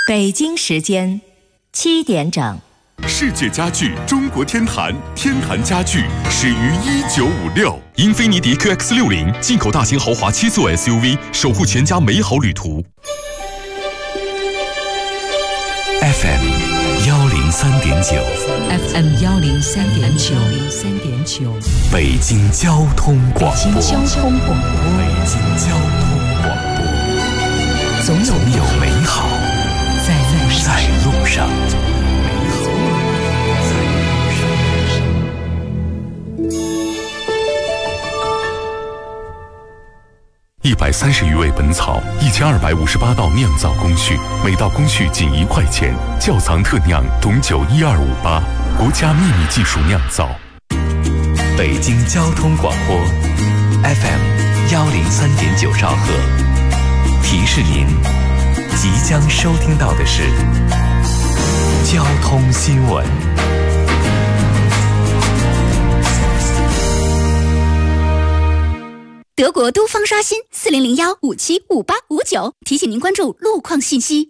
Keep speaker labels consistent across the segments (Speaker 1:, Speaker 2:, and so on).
Speaker 1: 北京时间7点整。
Speaker 2: 世界家具中国天坛，天坛家具始于1956。英菲尼迪 QX60 进口大型豪华7座 SUV， 守护全家美好旅途。
Speaker 3: FM 103.9
Speaker 4: FM 103.9
Speaker 3: 北京交通广播。
Speaker 4: 北京交通广播。总有美好在路上。
Speaker 2: 130余味本草，1258道酿造工序，每道工序仅1块钱。窖藏特酿董酒12588，国家秘密技术酿造。
Speaker 3: 北京交通广播 FM 103.9兆赫，提示您即将收听到的是交通新闻。
Speaker 5: 德国都方刷新4001575859，提醒您关注路况信息。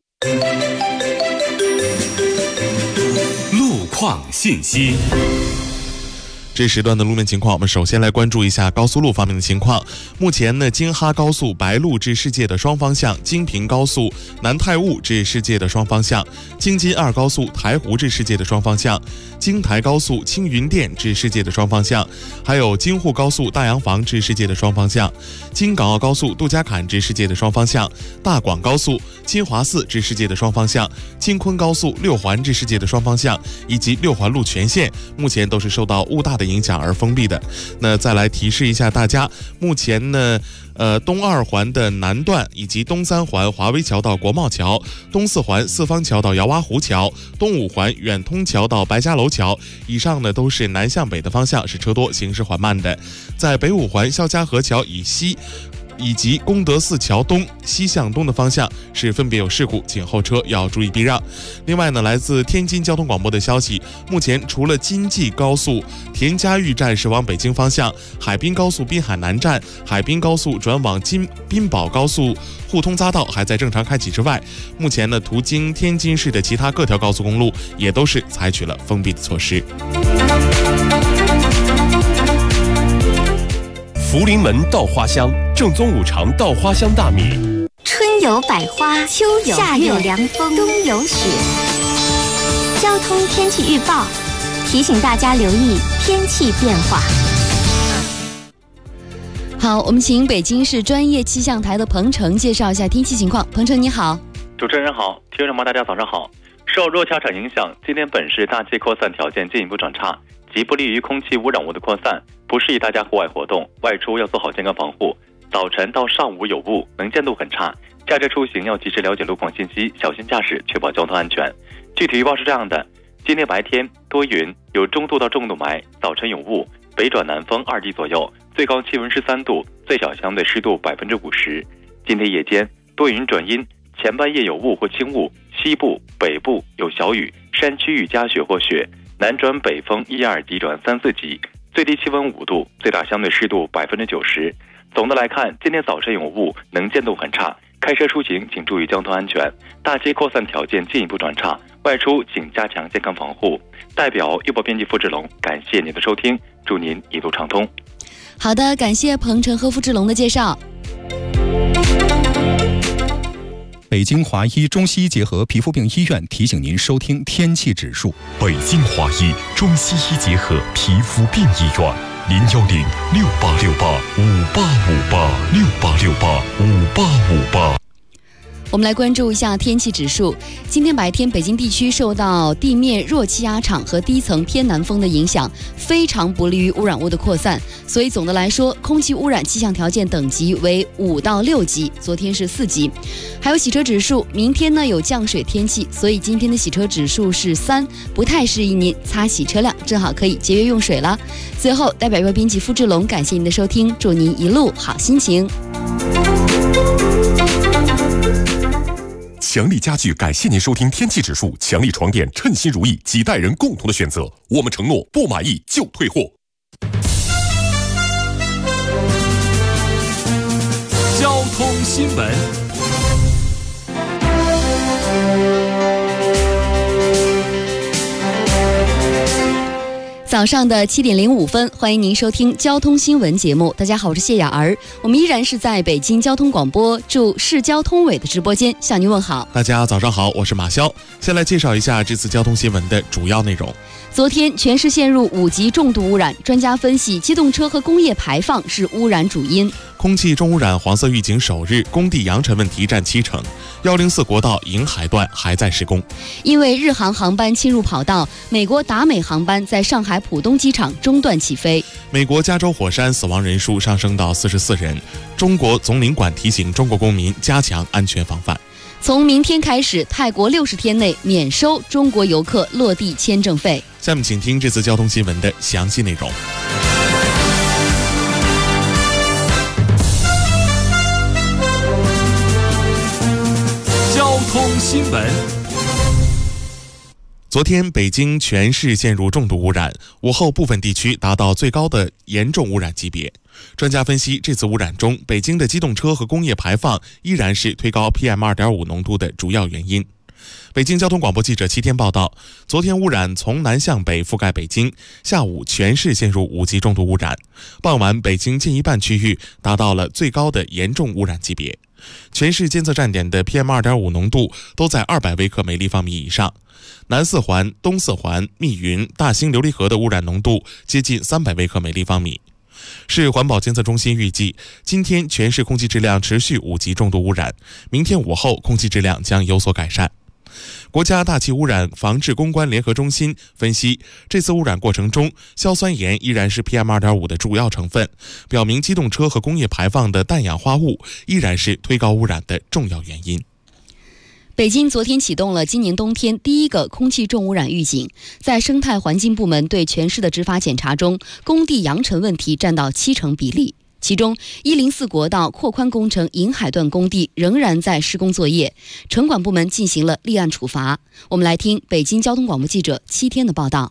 Speaker 2: 路况信息。
Speaker 6: 这时段的路面情况，我们首先来关注一下高速路方面的情况。目前呢，京哈高速白鹿至世界的双方向，京平高速南泰坞至世界的双方向，京津2高速台湖至世界的双方向，京台高速青云店至世界的双方向，还有京沪高速大洋房至世界的双方向，京港澳高速杜家坎至世界的双方向，大广高速金华寺至世界的双方向，京昆高速6环至世界的双方向，以及6环路全线，目前都是受到雾大的影响而封闭的。那再来提示一下大家，目前呢东2环的南段以及东3环华威桥到国贸桥，东4环四方桥到姚洼湖桥，东5环远通桥到白家楼桥，以上呢都是南向北的方向，是车多行驶缓慢的。在北5环肖家河桥以西以及功德寺桥东西向东的方向是分别有事故，请后车要注意避让。另外呢，来自天津交通广播的消息，目前除了京济高速田家峪站是往北京方向，海滨高速滨海南站、海滨高速转往滨宝高速互通匝道还在正常开启之外，目前呢，途经天津市的其他各条高速公路也都是采取了封闭的措施。
Speaker 2: 福临门稻花香，正宗5常稻花香大米。
Speaker 5: 春有百花，秋有夏有凉风，冬有雪。交通天气预报提醒大家留意天气变化。
Speaker 4: 好，我们请北京市专业气象台的彭程介绍一下天气情况。彭程你好。
Speaker 7: 主持人好，听众朋友们大家早上好。受弱气压场影响，今天本市大气扩散条件进一步转差，极不利于空气污染物的扩散，不适宜大家户外活动，外出要做好健康防护。早晨到上午有雾，能见度很差，驾车出行要及时了解路况信息，小心驾驶，确保交通安全。具体预报是这样的：今天白天多云，有中度到重度霾，早晨有雾，北转南风2级左右，最高气温13度，最小相对湿度50%。今天夜间多云转阴，前半夜有雾或轻雾，西部、北部有小雨，山区域夹雪或雪，南转北风1、2级转3、4级，最低气温5度，最大相对湿度90%。总的来看，今天早晨有雾，能见度很差，开车出行请注意交通安全，大气扩散条件进一步转差，外出请加强健康防护。代表预报编辑付志龙，感谢您的收听，祝您一路畅通。
Speaker 4: 好的，感谢彭程和付志龙的介绍。
Speaker 8: 北京华医中西医结合皮肤病医院提醒您收听天气指数。
Speaker 2: 北京华医中西医结合皮肤病医院，0106868585858，68685858。
Speaker 4: 我们来关注一下天气指数。今天白天，北京地区受到地面弱气压场和低层偏南风的影响，非常不利于污染物的扩散，所以总的来说，空气污染气象条件等级为5到6级，昨天是4级。还有洗车指数，明天呢有降水天气，所以今天的洗车指数是3，不太适宜您擦洗车辆，正好可以节约用水了。最后，代表预报编辑付志龙，感谢您的收听，祝您一路好心情。
Speaker 2: 强力家具感谢您收听天气指数，强力床垫称心如意，几代人共同的选择，我们承诺不满意就退货。交通新闻。
Speaker 4: 早上的7点05分，欢迎您收听交通新闻节目。大家好，我是谢雅儿，我们依然是在北京交通广播驻市交通委的直播间向您问好。
Speaker 6: 大家早上好，我是马潇。先来介绍一下这次交通新闻的主要内容。
Speaker 4: 昨天全市陷入5级重度污染，专家分析机动车和工业排放是污染主因。
Speaker 6: 空气重污染黄色预警首日，工地扬尘问题占70%，104国道银海段还在施工。
Speaker 4: 因为日航航班侵入跑道，美国达美航班在上海浦东机场中断起飞。
Speaker 6: 美国加州火山死亡人数上升到44人，中国总领馆提醒中国公民加强安全防范。
Speaker 4: 从明天开始，泰国60天内免收中国游客落地签证费。
Speaker 6: 下面请听这次交通新闻的详细内容。
Speaker 3: 交通新闻。
Speaker 6: 昨天，北京全市陷入重度污染，午后部分地区达到最高的严重污染级别。专家分析，这次污染中，北京的机动车和工业排放依然是推高 PM2.5 浓度的主要原因。北京交通广播记者7天报道，昨天污染从南向北覆盖北京，下午全市陷入5级重度污染，傍晚北京近一半区域达到了最高的严重污染级别。全市监测站点的 PM2.5 浓度都在200微克每立方米以上，南四环、东四环、密云、大兴琉璃河的污染浓度接近300微克每立方米。市环保监测中心预计，今天全市空气质量持续5级重度污染，明天午后空气质量将有所改善。国家大气污染防治攻关联合中心分析，这次污染过程中，硝酸盐依然是 PM2.5 的主要成分，表明机动车和工业排放的氮氧化物依然是推高污染的重要原因。
Speaker 4: 北京昨天启动了今年冬天第一个空气重污染预警，在生态环境部门对全市的执法检查中，工地扬尘问题占到70%比例。其中104国道扩宽工程银海段工地仍然在施工作业，城管部门进行了立案处罚。我们来听北京交通广播记者7天的报道。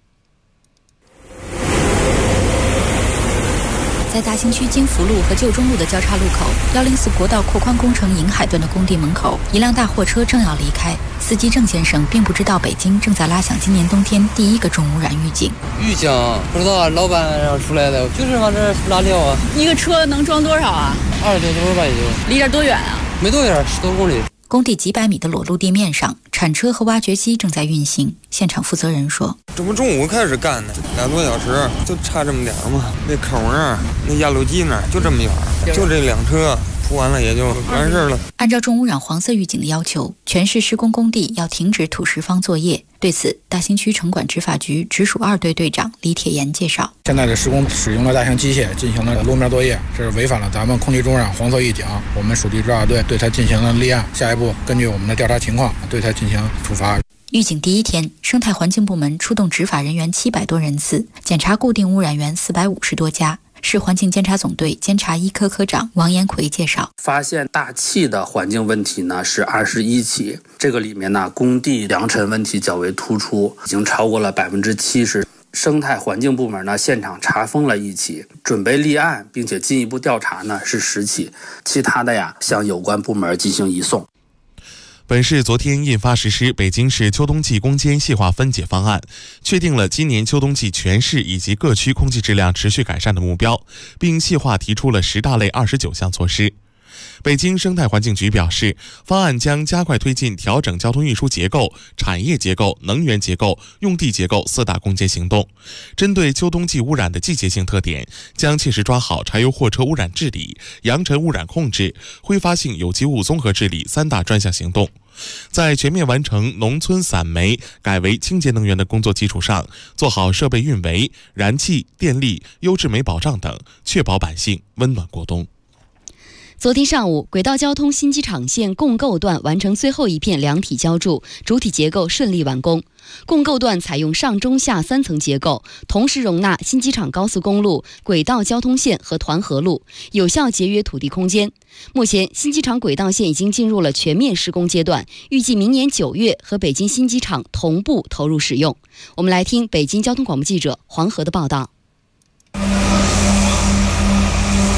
Speaker 9: 在大兴区金福路和旧中路的交叉路口，104国道扩宽工程银海段的工地门口，一辆大货车正要离开，司机郑先生并不知道北京正在拉响今年冬天第一个重污染预警。
Speaker 10: 预警不知道啊，老板让出来的，就是往这拉料啊。
Speaker 11: 一个车能装多少啊
Speaker 10: ？20多吨吧，也就。
Speaker 11: 离这多远啊？
Speaker 10: 没多远，10多公里。
Speaker 9: 工地几百米的裸露地面上，铲车和挖掘机正在运行。现场负责人说：“
Speaker 12: 这不中午开始干的，2多小时，就差这么点儿嘛。那口那儿，那压路机那儿，就这么远，就这2车。”铺完了也就完事了。
Speaker 9: 按照重污染黄色预警的要求，全市施工工地要停止土石方作业。对此，大兴区城管执法局直属2队队长李铁岩介绍：
Speaker 13: 现在的施工使用了大型机械进行了路面作业，这是违反了咱们空气重污染黄色预警，我们属地执法队对他进行了立案，下一步根据我们的调查情况对他进行处罚。
Speaker 9: 预警第一天，生态环境部门出动执法人员700多人次，检查固定污染源450多家。市环境监察总队监察1科科长王延奎介绍，
Speaker 14: 发现大气的环境问题呢是21起，这个里面呢工地扬尘问题较为突出，已经超过了70%。生态环境部门呢现场查封了1起，准备立案并且进一步调查呢是10起，其他的向有关部门进行移送。
Speaker 6: 本市昨天印发实施北京市秋冬季攻坚细化分解方案，确定了今年秋冬季全市以及各区空气质量持续改善的目标，并细化提出了10大类29项措施。北京生态环境局表示，方案将加快推进调整交通运输结构、产业结构、能源结构、用地结构4大攻坚行动。针对秋冬季污染的季节性特点，将切实抓好柴油货车污染治理、扬尘污染控制、挥发性有机物综合治理3大专项行动。在全面完成农村散煤改为清洁能源的工作基础上，做好设备运维、燃气、电力、优质煤保障等，确保百姓温暖过冬。
Speaker 4: 昨天上午，轨道交通新机场线共构段完成最后一片梁体浇筑，主体结构顺利完工。共构段采用上中下3层结构，同时容纳新机场高速公路、轨道交通线和团河路，有效节约土地空间。目前，新机场轨道线已经进入了全面施工阶段，预计明年9月和北京新机场同步投入使用。我们来听北京交通广播记者黄河的报道。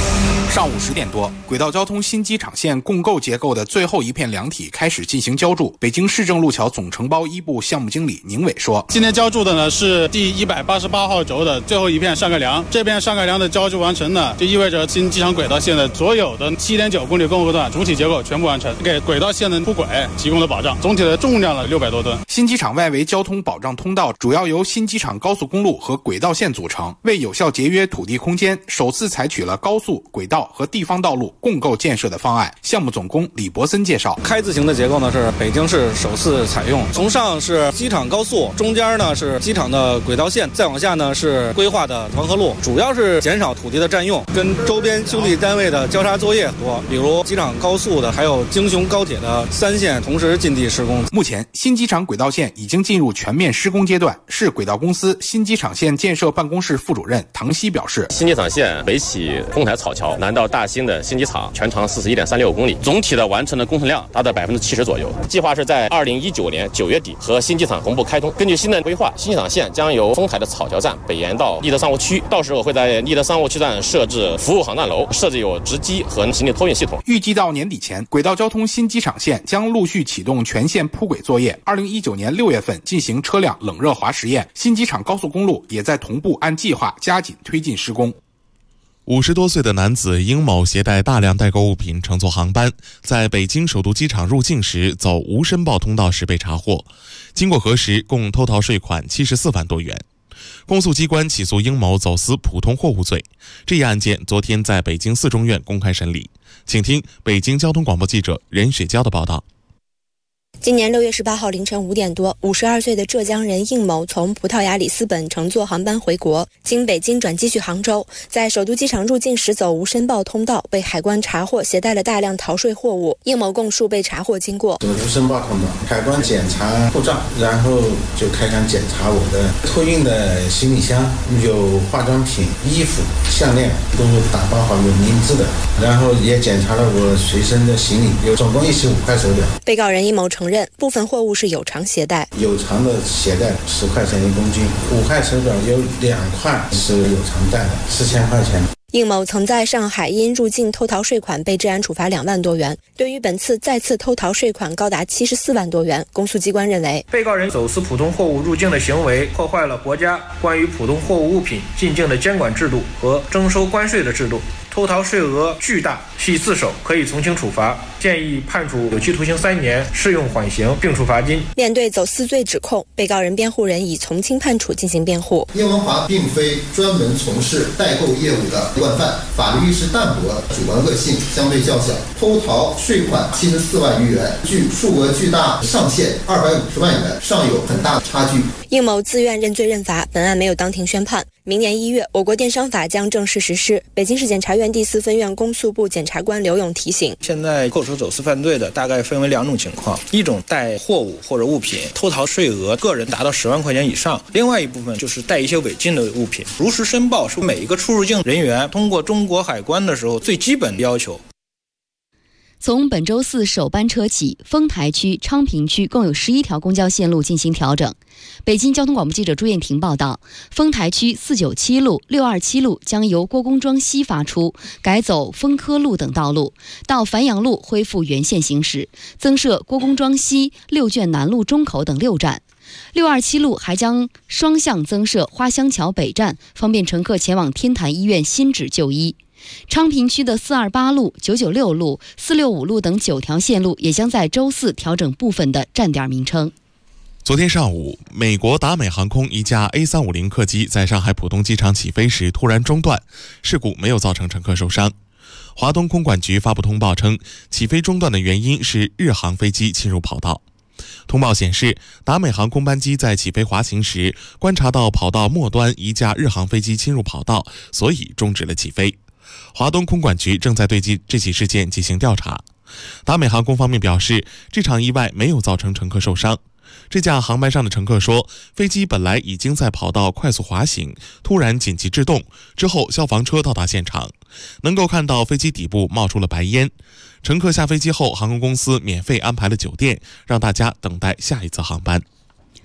Speaker 13: 上午10点多，轨道交通新机场线共构结构的最后一片梁体开始进行浇筑。北京市政路桥总承包一部项目经理宁伟说：“
Speaker 15: 今天浇筑的呢是第188号轴的最后一片上盖梁，这片上盖梁的浇筑完成呢，就意味着新机场轨道线的所有的7.9公里共构段主体结构全部完成，给轨道线的铺轨提供了保障。总体的重量了600多吨。
Speaker 13: 新机场外围交通保障通道主要由新机场高速公路和轨道线组成，为有效节约土地空间，首次采取了高速、轨道和地方道路共构建设的方案。项目总工李博森介绍，
Speaker 16: 开字形的结构呢是北京市首次采用，从上是机场高速，中间呢是机场的轨道线，再往下呢是规划的团河路，主要是减少土地的占用，跟周边兄弟单位的交叉作业多，比如机场高速的还有京雄高铁的3线同时进地施工。
Speaker 13: 目前新机场轨道线已经进入全面施工阶段。市轨道公司新机场线建设办公室副主任唐希表示，
Speaker 17: 新机场线北起丰台草桥，南到大兴的新机场，全长41.36公里，总体的完成的工程量达到70%左右。计划是在2019年9月底和新机场同步开通。根据新的规划，新机场线将由丰台的草桥站北延到立德商务区，到时候会在立德商务区站设置服务航站楼，设置有直机和行李托运系统。
Speaker 13: 预计到年底前，轨道交通新机场线将陆续启动全线铺轨作业。2019年6月份进行车辆冷热滑实验。新机场高速公路也在同步按计划加紧推进施工。
Speaker 6: 50多岁的男子殷某携带大量代购物品乘坐航班，在北京首都机场入境时走无申报通道时被查获，经过核实，共偷逃税款74万多元。公诉机关起诉殷某走私普通货物罪。这一案件昨天在北京4中院公开审理。请听北京交通广播记者任水娇的报道。
Speaker 18: 今年6月18号凌晨5点多，52岁的浙江人应某从葡萄牙里斯本乘坐航班回国，经北京转机去杭州，在首都机场入境时走无申报通道，被海关查获携带了大量逃税货物。应某供述被查获经过：
Speaker 19: 走无申报通道，海关检查护照，然后就开始检查我的托运的行李箱，有化妆品、衣服、项链，都是打包好有名字的，然后也检查了我随身的行李，有总共15块手表。
Speaker 18: 被告人应某承认部分货物是有偿携带，
Speaker 19: 有偿的携带10块钱1公斤，5块手表有2块是有偿带的，4000块钱。
Speaker 18: 应某曾在上海因入境偷逃税款被治安处罚2万多元，对于本次再次偷逃税款高达74万多元，公诉机关认为，
Speaker 20: 被告人走私普通货物入境的行为破坏了国家关于普通货物物品进境的监管制度和征收关税的制度，偷逃税额巨大，系自首，可以从轻处罚，建议判处有期徒刑3年，适用缓刑，并处罚金。
Speaker 18: 面对走私罪指控，被告人辩护人以从轻判处进行辩护。
Speaker 21: 叶文华并非专门从事代购业务的惯犯，法律意识淡薄，主观恶性相对较小，偷逃税款74万余元，距数额巨大上限250万元尚有很大差距。
Speaker 18: 应某自愿认罪认罚，本案没有当庭宣判。明年1月，我国电商法将正式实施。北京市检察院第4分院公诉部检察官刘勇提醒，
Speaker 22: 现在构成走私犯罪的大概分为2种情况，一种带货物或者物品偷逃税额个人达到10万块钱以上，另外一部分就是带一些违禁的物品。如实申报是每一个出入境人员通过中国海关的时候最基本的要求。
Speaker 4: 从本周4首班车起，丰台区、昌平区共有11条公交线路进行调整。北京交通广播记者朱艳婷报道，丰台区497路、627路将由郭公庄西发出，改走丰科路等道路，到繁阳路恢复原线行驶，增设郭公庄西、六卷南路中口等6站。627路还将双向增设花乡桥北站，方便乘客前往天坛医院新址就医。昌平区的428路、996路、465路等9条线路也将在周4调整部分的站点名称。
Speaker 6: 昨天上午，美国达美航空一架 A350 客机在上海浦东机场起飞时突然中断，事故没有造成乘客受伤。华东空管局发布通报称，起飞中断的原因是日航飞机侵入跑道。通报显示，达美航空班机在起飞滑行时观察到跑道末端一架日航飞机侵入跑道，所以终止了起飞。华东空管局正在对这起事件进行调查。达美航空方面表示，这场意外没有造成乘客受伤。这架航班上的乘客说，飞机本来已经在跑道快速滑行，突然紧急制动，之后消防车到达现场，能够看到飞机底部冒出了白烟。乘客下飞机后，航空公司免费安排了酒店，让大家等待下一次航班。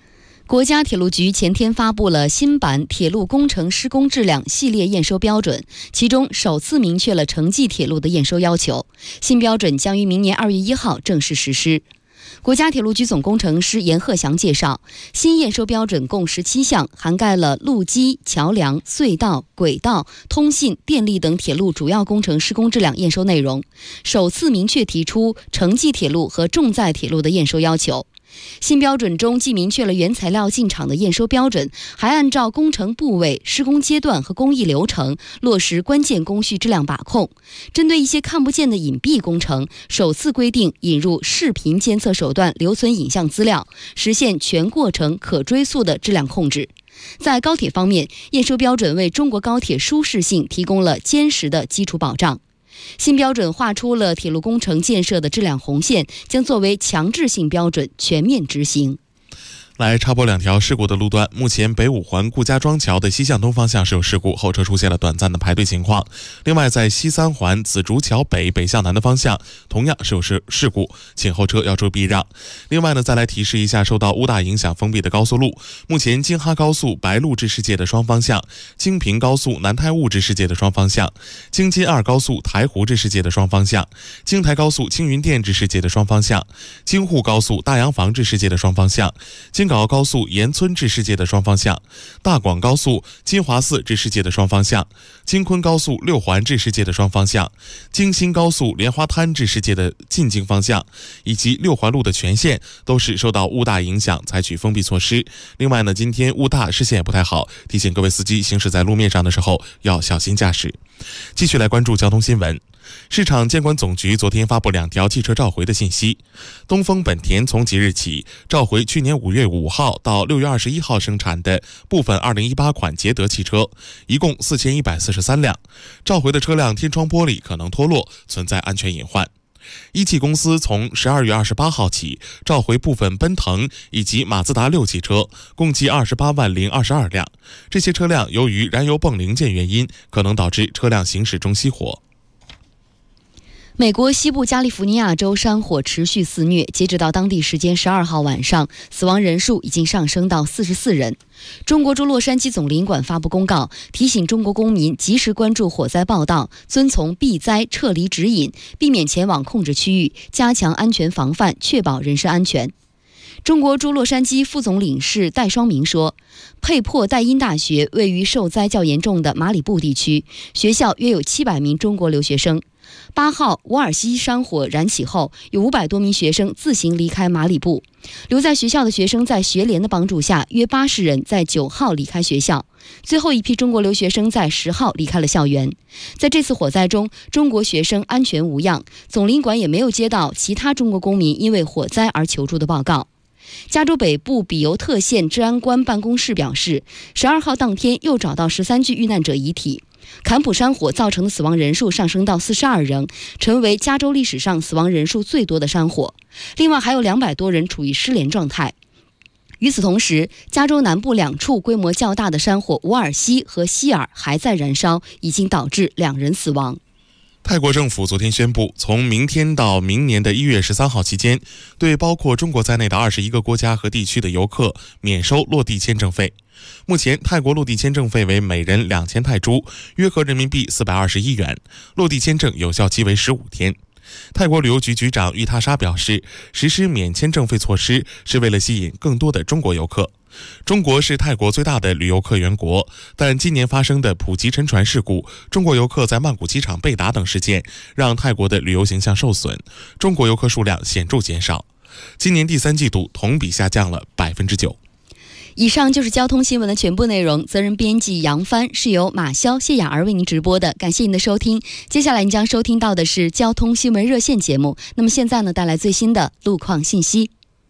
Speaker 4: 国家铁路局前天发布了新版铁路工程施工质量系列验收标准，其中首次明确了城际铁路的验收要求。新标准将于明年2月1号正式实施。国家铁路局总工程师严鹤祥介绍，新验收标准共17项，涵盖了路基、桥梁、隧道、轨道、通信、电力等铁路主要工程施工质量验收内容，首次明确提出城际铁路和重载铁路的验收要求。新标准中既明确了原材料进场的验收标准，还按照工程部位、施工阶段和工艺流程落实关键工序质量把控。针对一些看不见的隐蔽工程，首次规定引入视频监测手段留存影像资料，实现全过程可追溯的质量控制。在高铁方面，验收标准为中国高铁舒适性提供了坚实的基础保障。新标准画出了铁路工程建设的质量红线，将作为强制性标准全面执行。
Speaker 6: 来插播2条事故的路段。目前北五环顾家庄桥的西向东方向是有事故，后车出现了短暂的排队情况。另外，在西三环紫竹桥北向南的方向同样是有事故，请后车要注意避让。另外呢，再来提示一下受到乌大影响封闭的高速路。目前京哈高速白鹿至世界的双方向、京平高速南太坞至世界的双方向、京津2高速台湖至世界的双方向、京台高速青云店至世界的双方向、京沪高速大洋房至世界的双方向、京港澳高速沿村至世界的双方向、大广高速金华寺至世界的双方向、京昆高速6环至世界的双方向、京新高速莲花滩至世界的进京方向，以及6环路的全线都是受到雾大影响采取封闭措施。另外呢，今天雾大，视线也不太好，提醒各位司机行驶在路面上的时候要小心驾驶。继续来关注交通新闻。市场监管总局昨天发布2条汽车召回的信息。东风本田从即日起召回去年5月5号到6月21号生产的部分2018款捷德汽车，一共4143辆。召回的车辆天窗玻璃可能脱落，存在安全隐患。一汽公司从12月28号起召回部分奔腾以及马自达6汽车，共计28万零22辆。这些车辆由于燃油泵零件原因，可能导致车辆行驶中熄火。
Speaker 4: 美国西部加利福尼亚州山火持续肆虐，截止到当地时间12号晚上，死亡人数已经上升到44人。中国驻洛杉矶总领馆发布公告，提醒中国公民及时关注火灾报道，遵从避灾撤离指引，避免前往控制区域，加强安全防范，确保人身安全。中国驻洛杉矶副总领事戴双明说，佩珀代因大学位于受灾较严重的马里布地区，学校约有700名中国留学生。8号沃尔西山火燃起后，有500多名学生自行离开马里布。留在学校的学生在学联的帮助下，约80人在9号离开学校。最后一批中国留学生在10号离开了校园。在这次火灾中，中国学生安全无恙，总领馆也没有接到其他中国公民因为火灾而求助的报告。加州北部比尤特县治安官办公室表示，12号当天又找到13具遇难者遗体。坎普山火造成的死亡人数上升到42人，成为加州历史上死亡人数最多的山火。另外还有200多人处于失联状态。与此同时，加州南部2处规模较大的山火沃尔西和希尔还在燃烧，已经导致2人死亡。
Speaker 6: 泰国政府昨天宣布，从明天到明年的1月13号期间，对包括中国在内的21个国家和地区的游客免收落地签证费。目前，泰国落地签证费为每人2000泰铢，约合人民币421元，落地签证有效期为15天。泰国旅游局局长玉他沙表示，实施免签证费措施是为了吸引更多的中国游客。中国是泰国最大的旅游客源国，但今年发生的普吉沉船事故、中国游客在曼谷机场被打等事件，让泰国的旅游形象受损，中国游客数量显著减少。今年第3季度同比下降了9%。
Speaker 4: 以上就是交通新闻的全部内容，责任编辑杨帆，是由马潇、谢雅儿为您直播的，感谢您的收听。接下来您将收听到的是交通新闻热线节目，那么现在呢，带来最新的路况信息。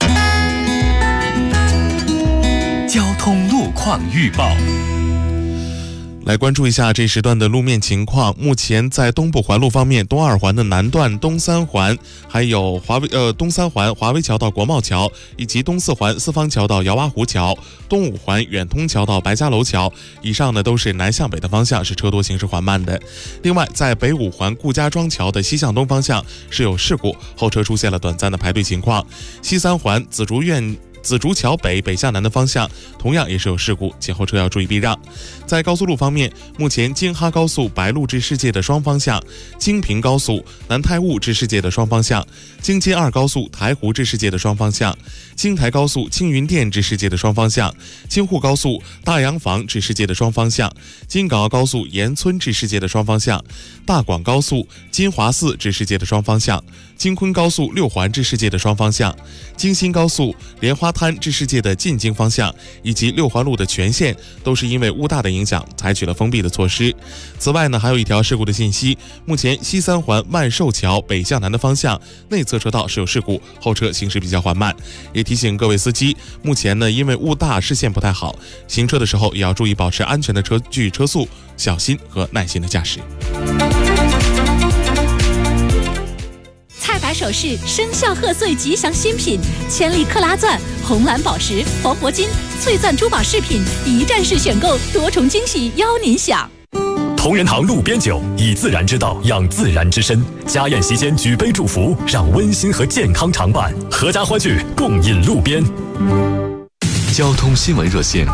Speaker 3: 交通路况预报。
Speaker 6: 来关注一下这时段的路面情况。目前在东部环路方面，东2环的南段、东3环，还有东3环华威桥到国贸桥，以及东4环四方桥到姚洼湖桥，东5环远通桥到白家楼桥，以上呢都是南向北的方向，是车多行驶缓慢的。另外，在北5环顾家庄桥的西向东方向是有事故，后车出现了短暂的排队情况。西3环紫竹院紫竹桥北北向南的方向同样也是有事故，前后车要注意避让。在高速路方面，目前京哈高速白鹿至世界的双方向、京平高速南太坞至世界的双方向、京津二高速台湖至世界的双方向、京台高速青云店至世界的双方向、京沪高速大洋坊至世界的双方向、京港澳高速岩村至世界的双方向、大广高速金华寺至世界的双方向、京昆高速六环至世界的双方向、京新高速莲花滩至世界的进京方向，以及六环路的全线都是因为雾大的影响采取了封闭的措施。此外呢，还有一条事故的信息，目前西三环万寿桥北向南的方向内侧车道是有事故，后车行驶比较缓慢。也提醒各位司机，目前呢因为雾大视线不太好，行车的时候也要注意保持安全的车距车速，小心和耐心的驾驶。
Speaker 1: 菜百首饰生肖贺岁吉祥新品，千里克拉钻、红蓝宝石、黄铂金、翠钻珠宝饰品，一站式选购，多重惊喜邀您享。
Speaker 5: 同仁堂路边酒，以自然之道养自然之身。家宴席间举杯祝福，让温馨和健康常伴。阖家欢聚，共饮路边。
Speaker 3: 交通新闻热线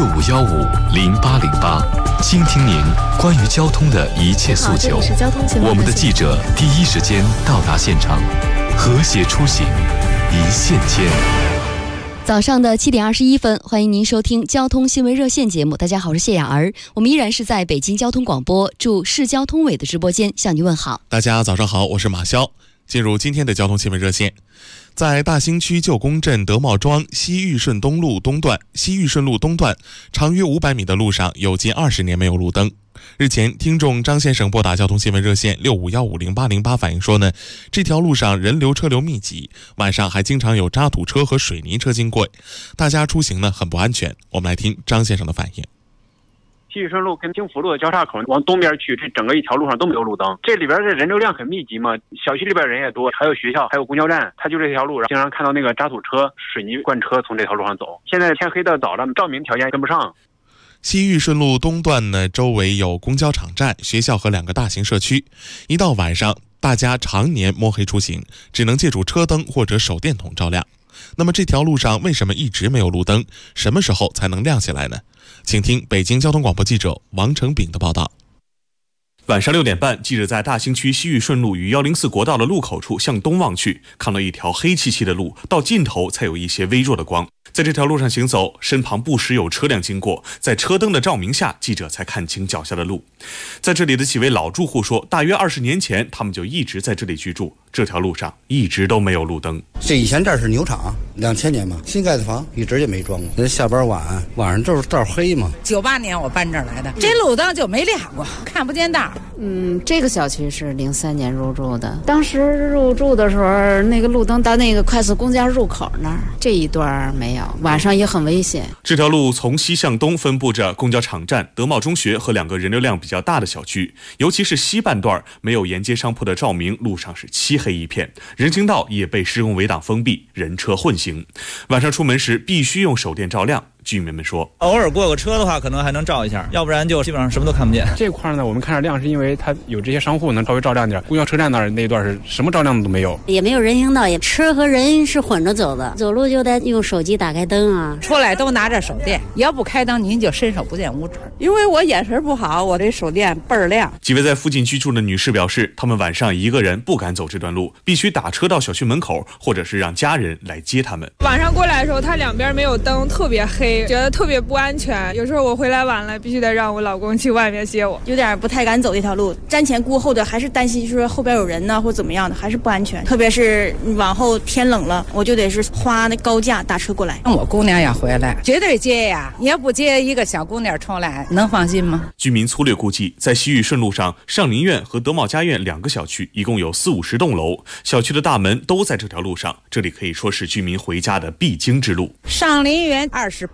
Speaker 3: 65150808，倾听您关于交通的一切诉求。我们的记者第一时间到达现场，和谐出行，一线牵。
Speaker 4: 早上的7点21分，欢迎您收听交通新闻热线节目。大家好，我是谢雅儿，我们依然是在北京交通广播驻市交通委的直播间向您问好。
Speaker 6: 大家早上好，我是马潇。进入今天的交通新闻热线，在大兴区旧宫镇德茂庄西玉顺路东段长约500米的路上有近20年没有路灯。日前，听众张先生拨打交通新闻热线65150808反映说呢，这条路上人流车流密集，晚上还经常有渣土车和水泥车经过，大家出行呢很不安全。我们来听张先生的反应。
Speaker 23: 西玉顺路跟京福路的交叉口往东边去，这整个一条路上都没有路灯。这里边的人流量很密集嘛，小区里边人也多，还有学校，还有公交站，它就这条路上经常看到那个渣土车、水泥罐车从这条路上走。现在天黑的早了，照明条件跟不上。
Speaker 6: 西玉顺路东段呢，周围有公交场站、学校和2个大型社区。一到晚上，大家常年摸黑出行，只能借助车灯或者手电筒照亮。那么这条路上为什么一直没有路灯？什么时候才能亮起来呢？请听北京交通广播记者王成炳的报道。
Speaker 24: 晚上6点半，记者在大兴区西玉顺路与104国道的路口处向东望去，看到一条黑漆漆的路，到尽头才有一些微弱的光。在这条路上行走，身旁不时有车辆经过，在车灯的照明下，记者才看清脚下的路。在这里的几位老住户说，大约20年前他们就一直在这里居住，这条路上一直都没有路灯。
Speaker 25: 这以前这是牛场，2000年嘛，新盖的房一直也没装过。下班晚上就是道黑嘛。
Speaker 26: 98年我搬这儿来的，这路灯就没亮过，看不见道。
Speaker 27: 这个小区是03年入住的，当时入住的时候，那个路灯到那个快速公交入口那儿，这一段没有，晚上也很危险。
Speaker 24: 这条路从西向东分布着公交场站、德茂中学和2个人流量比较大的小区，尤其是西半段没有沿街商铺的照明，路上是漆黑一片，人行道也被施工围挡封闭，人车混行。晚上出门时必须用手电照亮。居民们说，
Speaker 28: 偶尔过个车的话可能还能照一下，要不然就基本上什么都看不见。
Speaker 23: 这块呢，我们看着亮是因为它有这些商户能稍微照亮点，公交车站那段是什么照亮的都没有，
Speaker 29: 也没有人行道，也车和人是混着走的，走路就得用手机打开灯啊，
Speaker 26: 出来都拿着手电，要不开灯您就伸手不见五指。
Speaker 11: 因为我眼神不好，我这手电倍儿亮。
Speaker 24: 几位在附近居住的女士表示，她们晚上一个人不敢走这段路，必须打车到小区门口，或者是让家人来接他们。
Speaker 30: 晚上过来的时候，它两边没有灯，特别黑，觉得特别不安全。有时候我回来晚了，必须得让我老公去外面接我，
Speaker 31: 有点不太敢走这条路，瞻前顾后的，还是担心说后边有人呢或怎么样的，还是不安全。特别是往后天冷了，我就得是花那高价打车过来。
Speaker 26: 我姑娘要回来，绝对接呀！你要不接一个小姑娘出来，能放心吗？
Speaker 24: 居民粗略估计，在西玉顺路上，上林苑和德茂家苑2个小区一共有40-50栋楼，小区的大门都在这条路上，这里可以说是居民回家的必经之路。
Speaker 26: 上林苑28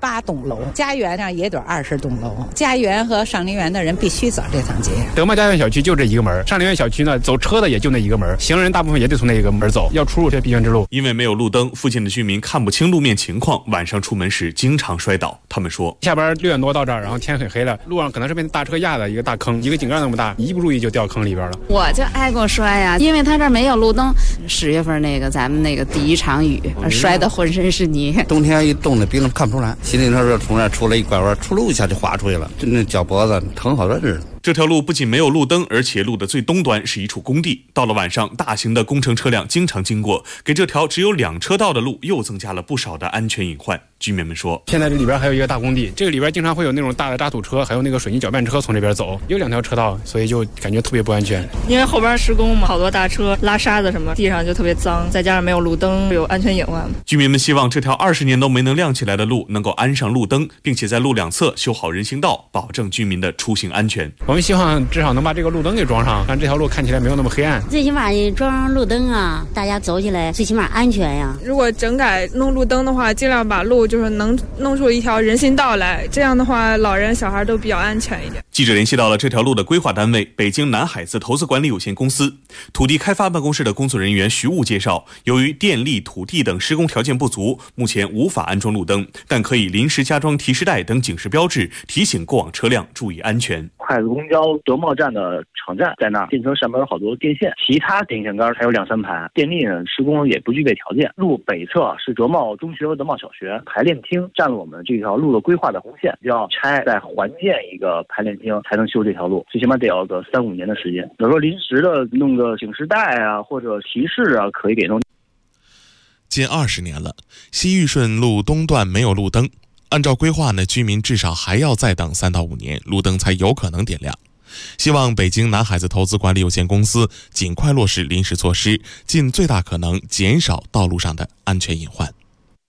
Speaker 26: 18栋楼，家园上也得20栋楼。家园和上林园的人必须走这趟街。
Speaker 2: 德茂家园小区就这一个门，上林园小区呢，走车的也就那一个门，行人大部分也得从那个门走，要出入这必经之路。
Speaker 24: 因为没有路灯，附近的居民看不清路面情况，晚上出门时经常摔倒。他们说，
Speaker 2: 下班6点多到这儿，然后天很黑了，路上可能是被大车压的一个大坑，一个井盖那么大，一不注意就掉坑里边了。
Speaker 27: 我就挨过摔呀，因为他这儿没有路灯。10月份那个咱们那个第1场雨，摔得浑身是泥。
Speaker 25: 冬天一冻的冰冷看不出来，骑自行车从那儿出来一拐弯，出溜一下就滑出去了，就那脚脖子疼好多日子。
Speaker 24: 这条路不仅没有路灯，而且路的最东端是一处工地。到了晚上，大型的工程车辆经常经过，给这条只有2车道的路又增加了不少的安全隐患。居民们说，
Speaker 2: 现在这里边还有一个大工地，这个里边经常会有那种大的渣土车，还有那个水泥搅拌车从这边走，有2条车道，所以就感觉特别不安全。
Speaker 30: 因为后边施工嘛，好多大车拉沙子什么，地上就特别脏，再加上没有路灯，有安全隐患。
Speaker 24: 居民们希望这条20年都没能亮起来的路能够安上路灯，并且在路2侧修好人行道，保证居民的出行安全。
Speaker 2: 我们希望至少能把这个路灯给装上，让这条路看起来没有那么黑暗。
Speaker 29: 最起码装上路灯啊，大家走起来最起码安全呀。
Speaker 30: 如果整改弄路灯的话，尽量把路就是能弄出一条人行道来，这样的话老人小孩都比较安全一点。
Speaker 24: 记者联系到了这条路的规划单位北京南海子投资管理有限公司土地开发办公室的工作人员徐武介绍，由于电力、土地等施工条件不足，目前无法安装路灯，但可以临时加装提示带等警示标志，提醒过往车辆注意安全。
Speaker 7: 快速公交德茂站的场站在那，电车上面有好多电线，其他电线杆还有2-3排，电力呢施工也不具备条件。路北侧是德茂中学和德茂小学，排练厅占了我们这条路的规划的红线，要拆再环建一个排练厅才能修这条路，最起码得要个3-5年的时间。有时候临时的弄个警示带啊，或者提示啊，可以给弄。
Speaker 6: 近20年了，西玉顺路东段没有路灯，按照规划呢，居民至少还要再等3到5年，路灯才有可能点亮。希望北京南海子投资管理有限公司尽快落实临时措施，尽最大可能减少道路上的安全隐患。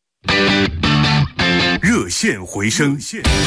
Speaker 5: 热线回声。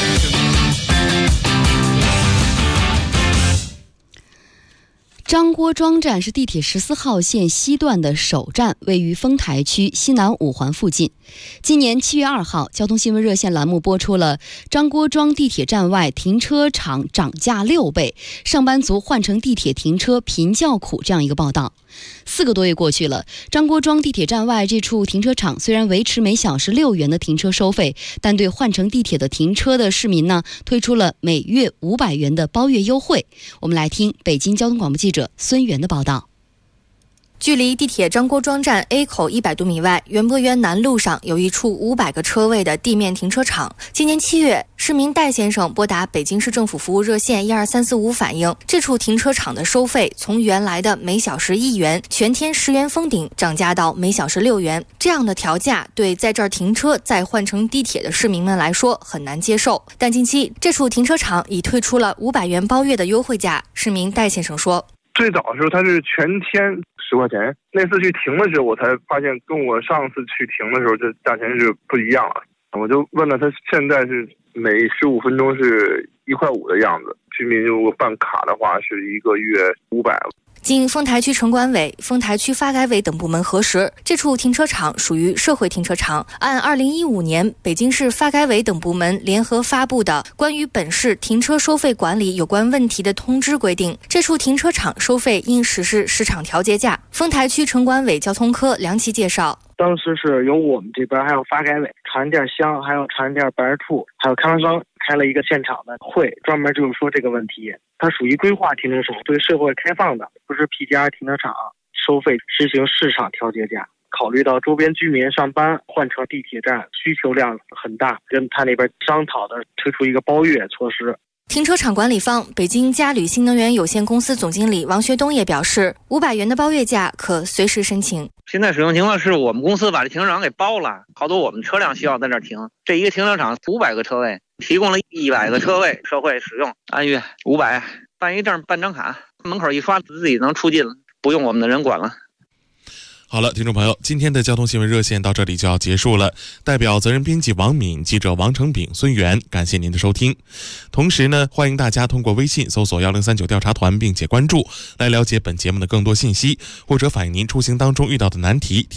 Speaker 4: 张郭庄站是地铁14号线西段的首站，位于丰台区西南5环附近。今年7月2号，交通新闻热线栏目播出了张郭庄地铁站外停车场涨价6倍，上班族换乘地铁停车贫叫苦这样一个报道。4个多月过去了，张郭庄地铁站外这处停车场虽然维持每小时6元的停车收费，但对换乘地铁的停车的市民呢，推出了每月500元的包月优惠。我们来听北京交通广播记者孙源的报道。
Speaker 18: 距离地铁张郭庄站 A 口100多米外，园博园南路上有一处500个车位的地面停车场。今年7月，市民戴先生拨打北京市政府服务热线12345反映，这处停车场的收费从原来的每小时1元，全天10元封顶，涨价到每小时6元。这样的调价对在这儿停车再换乘地铁的市民们来说很难接受。但近期，这处停车场已推出了500元包月的优惠价。市民戴先生说，
Speaker 8: 最早的时候它是全天10块钱，那次去停的时候我才发现跟我上次去停的时候这价钱是不一样了。我就问了他，现在是每15分钟是1块5的样子，居民如果办卡的话是1个月500。
Speaker 18: 经丰台区城管委、丰台区发改委等部门核实，这处停车场属于社会停车场。按2015年北京市发改委等部门联合发布的《关于本市停车收费管理有关问题的通知》规定，这处停车场收费应实施市场调节价。丰台区城管委交通科梁琦介绍，
Speaker 9: 当时是由我们这边还有发改委、长安店乡还有长安店白日兔还有开发商开了一个现场的会，专门就是说这个问题。它属于规划停车场，对社会开放的，不是 PGR 停车场，收费实行市场调节价。考虑到周边居民上班换乘地铁站需求量很大，跟他那边商讨的推出一个包月措施。
Speaker 18: 停车场管理方北京嘉旅新能源有限公司总经理王学东也表示，500元的包月价可随时申请。
Speaker 10: 现在使用情况是我们公司把这停车场给包了，好多我们车辆需要在这儿停。这一个停车场500个车位，提供了100个车位社会使用，按月500，办一证办张卡，门口一刷自己能出进了，不用我们的人管了。
Speaker 6: 好了，听众朋友，今天的交通新闻热线到这里就要结束了。代表责任编辑王敏、记者王成炳、孙源，感谢您的收听。同时呢，欢迎大家通过微信搜索1039调查团，并且关注，来了解本节目的更多信息，或者反映您出行当中遇到的难题。